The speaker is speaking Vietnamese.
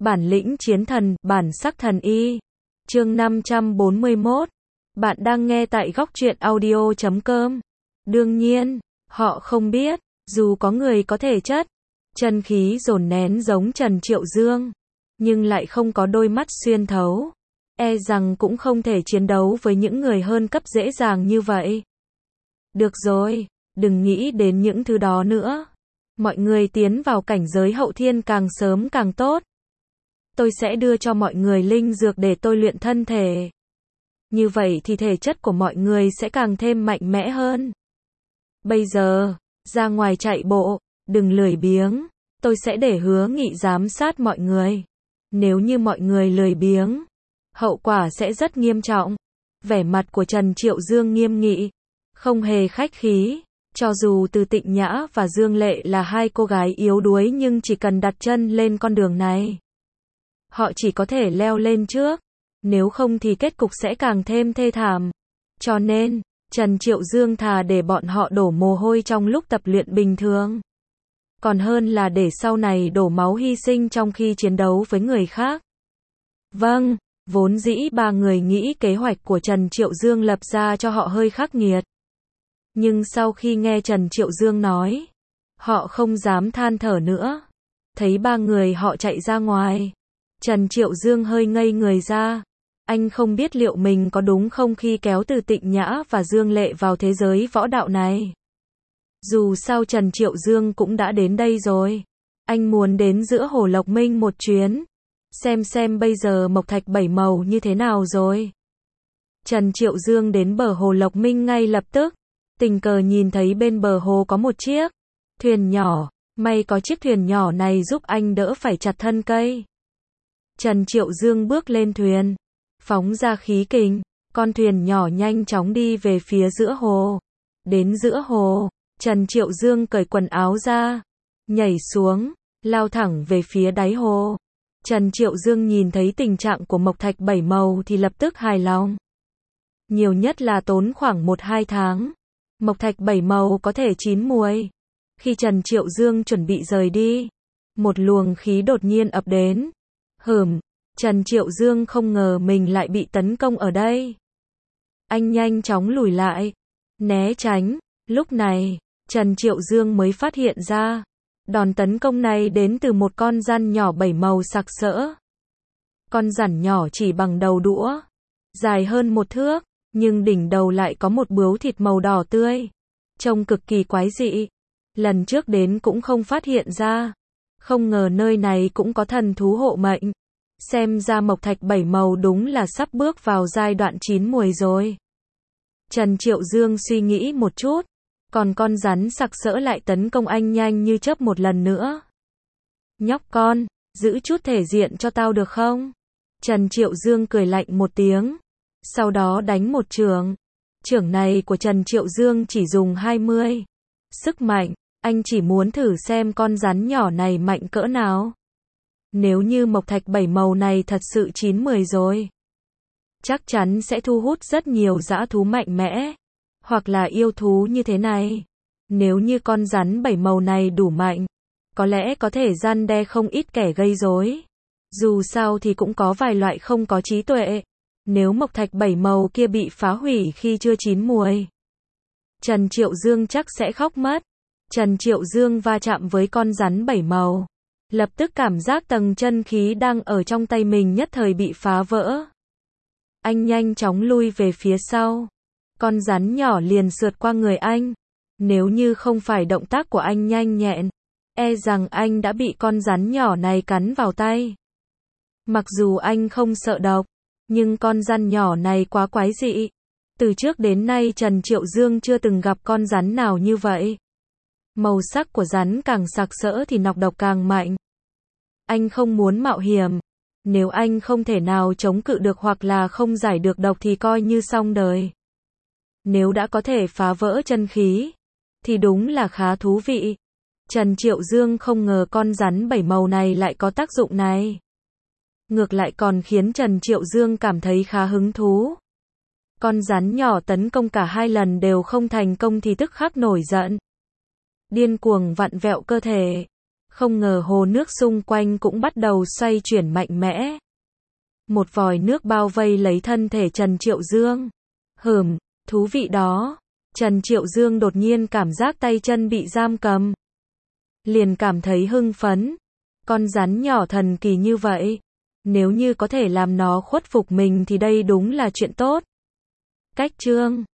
Bản lĩnh chiến thần, bản sắc thần y. Chương 541. Bạn đang nghe tại góc truyện audio.com. Đương nhiên, họ không biết, dù có người có thể chất, chân khí dồn nén giống Trần Triệu Dương, nhưng lại không có đôi mắt xuyên thấu, e rằng cũng không thể chiến đấu với những người hơn cấp dễ dàng như vậy. Được rồi, đừng nghĩ đến những thứ đó nữa. Mọi người tiến vào cảnh giới hậu thiên càng sớm càng tốt. Tôi sẽ đưa cho mọi người linh dược để tôi luyện thân thể. Như vậy thì thể chất của mọi người sẽ càng thêm mạnh mẽ hơn. Bây giờ, ra ngoài chạy bộ, đừng lười biếng. Tôi sẽ để Hứa Nghị giám sát mọi người. Nếu như mọi người lười biếng, hậu quả sẽ rất nghiêm trọng. Vẻ mặt của Trần Triệu Dương nghiêm nghị, không hề khách khí. Cho dù Từ Tịnh Nhã và Dương Lệ là hai cô gái yếu đuối nhưng chỉ cần đặt chân lên con đường này, họ chỉ có thể leo lên trước. Nếu không thì kết cục sẽ càng thêm thê thảm. Cho nên, Trần Triệu Dương thà để bọn họ đổ mồ hôi trong lúc tập luyện bình thường, còn hơn là để sau này đổ máu hy sinh trong khi chiến đấu với người khác. Vâng, vốn dĩ ba người nghĩ kế hoạch của Trần Triệu Dương lập ra cho họ hơi khắc nghiệt. Nhưng sau khi nghe Trần Triệu Dương nói, họ không dám than thở nữa. Thấy ba người họ chạy ra ngoài, Trần Triệu Dương hơi ngây người ra. Anh không biết liệu mình có đúng không khi kéo Từ Tịnh Nhã và Dương Lệ vào thế giới võ đạo này. Dù sao Trần Triệu Dương cũng đã đến đây rồi. Anh muốn đến giữa Hồ Lộc Minh một chuyến, xem bây giờ Mộc Thạch bảy màu như thế nào rồi. Trần Triệu Dương đến bờ Hồ Lộc Minh ngay lập tức, tình cờ nhìn thấy bên bờ hồ có một chiếc thuyền nhỏ, may có chiếc thuyền nhỏ này giúp anh đỡ phải chặt thân cây. Trần Triệu Dương bước lên thuyền, phóng ra khí kình, con thuyền nhỏ nhanh chóng đi về phía giữa hồ. Đến giữa hồ, Trần Triệu Dương cởi quần áo ra, nhảy xuống, lao thẳng về phía đáy hồ. Trần Triệu Dương nhìn thấy tình trạng của Mộc Thạch bảy màu thì lập tức hài lòng. Nhiều nhất là tốn khoảng 1-2 tháng, Mộc Thạch bảy màu có thể chín muồi. Khi Trần Triệu Dương chuẩn bị rời đi, một luồng khí đột nhiên ập đến. Trần Triệu Dương không ngờ mình lại bị tấn công ở đây. Anh nhanh chóng lùi lại, né tránh. Lúc này, Trần Triệu Dương mới phát hiện ra, đòn tấn công này đến từ một con giăn nhỏ bảy màu sặc sỡ. Con giản nhỏ chỉ bằng đầu đũa, dài hơn 1 thước, nhưng đỉnh đầu lại có một bướu thịt màu đỏ tươi, trông cực kỳ quái dị. Lần trước đến cũng không phát hiện ra, không ngờ nơi này cũng có thần thú hộ mệnh. Xem ra Mộc Thạch bảy màu đúng là sắp bước vào giai đoạn chín muồi rồi. Trần Triệu Dương suy nghĩ một chút, còn con rắn sặc sỡ lại tấn công anh nhanh như chớp một lần nữa. Nhóc con, giữ chút thể diện cho tao được không? Trần Triệu Dương cười lạnh một tiếng, sau đó đánh một chưởng. Chưởng này của Trần Triệu Dương chỉ dùng 20. Sức mạnh, anh chỉ muốn thử xem con rắn nhỏ này mạnh cỡ nào. Nếu như Mộc Thạch bảy màu này thật sự chín muồi rồi, chắc chắn sẽ thu hút rất nhiều dã thú mạnh mẽ, hoặc là yêu thú như thế này. Nếu như con rắn bảy màu này đủ mạnh, có lẽ có thể răn đe không ít kẻ gây rối. Dù sao thì cũng có vài loại không có trí tuệ. Nếu Mộc Thạch bảy màu kia bị phá hủy khi chưa chín muồi, Trần Triệu Dương chắc sẽ khóc mất. Trần Triệu Dương va chạm với con rắn bảy màu, lập tức cảm giác tầng chân khí đang ở trong tay mình nhất thời bị phá vỡ. Anh nhanh chóng lui về phía sau. Con rắn nhỏ liền sượt qua người anh. Nếu như không phải động tác của anh nhanh nhẹn, e rằng anh đã bị con rắn nhỏ này cắn vào tay. Mặc dù anh không sợ độc, nhưng con rắn nhỏ này quá quái dị. Từ trước đến nay Trần Triệu Dương chưa từng gặp con rắn nào như vậy. Màu sắc của rắn càng sặc sỡ thì nọc độc càng mạnh. Anh không muốn mạo hiểm. Nếu anh không thể nào chống cự được hoặc là không giải được độc thì coi như xong đời. Nếu đã có thể phá vỡ chân khí, thì đúng là khá thú vị. Trần Triệu Dương không ngờ con rắn bảy màu này lại có tác dụng này. Ngược lại còn khiến Trần Triệu Dương cảm thấy khá hứng thú. Con rắn nhỏ tấn công cả 2 lần đều không thành công thì tức khắc nổi giận. Điên cuồng vặn vẹo cơ thể. Không ngờ hồ nước xung quanh cũng bắt đầu xoay chuyển mạnh mẽ. Một vòi nước bao vây lấy thân thể Trần Triệu Dương. Thú vị đó. Trần Triệu Dương đột nhiên cảm giác tay chân bị giam cầm. Liền cảm thấy hưng phấn. Con rắn nhỏ thần kỳ như vậy. Nếu như có thể làm nó khuất phục mình thì đây đúng là chuyện tốt. Cách chương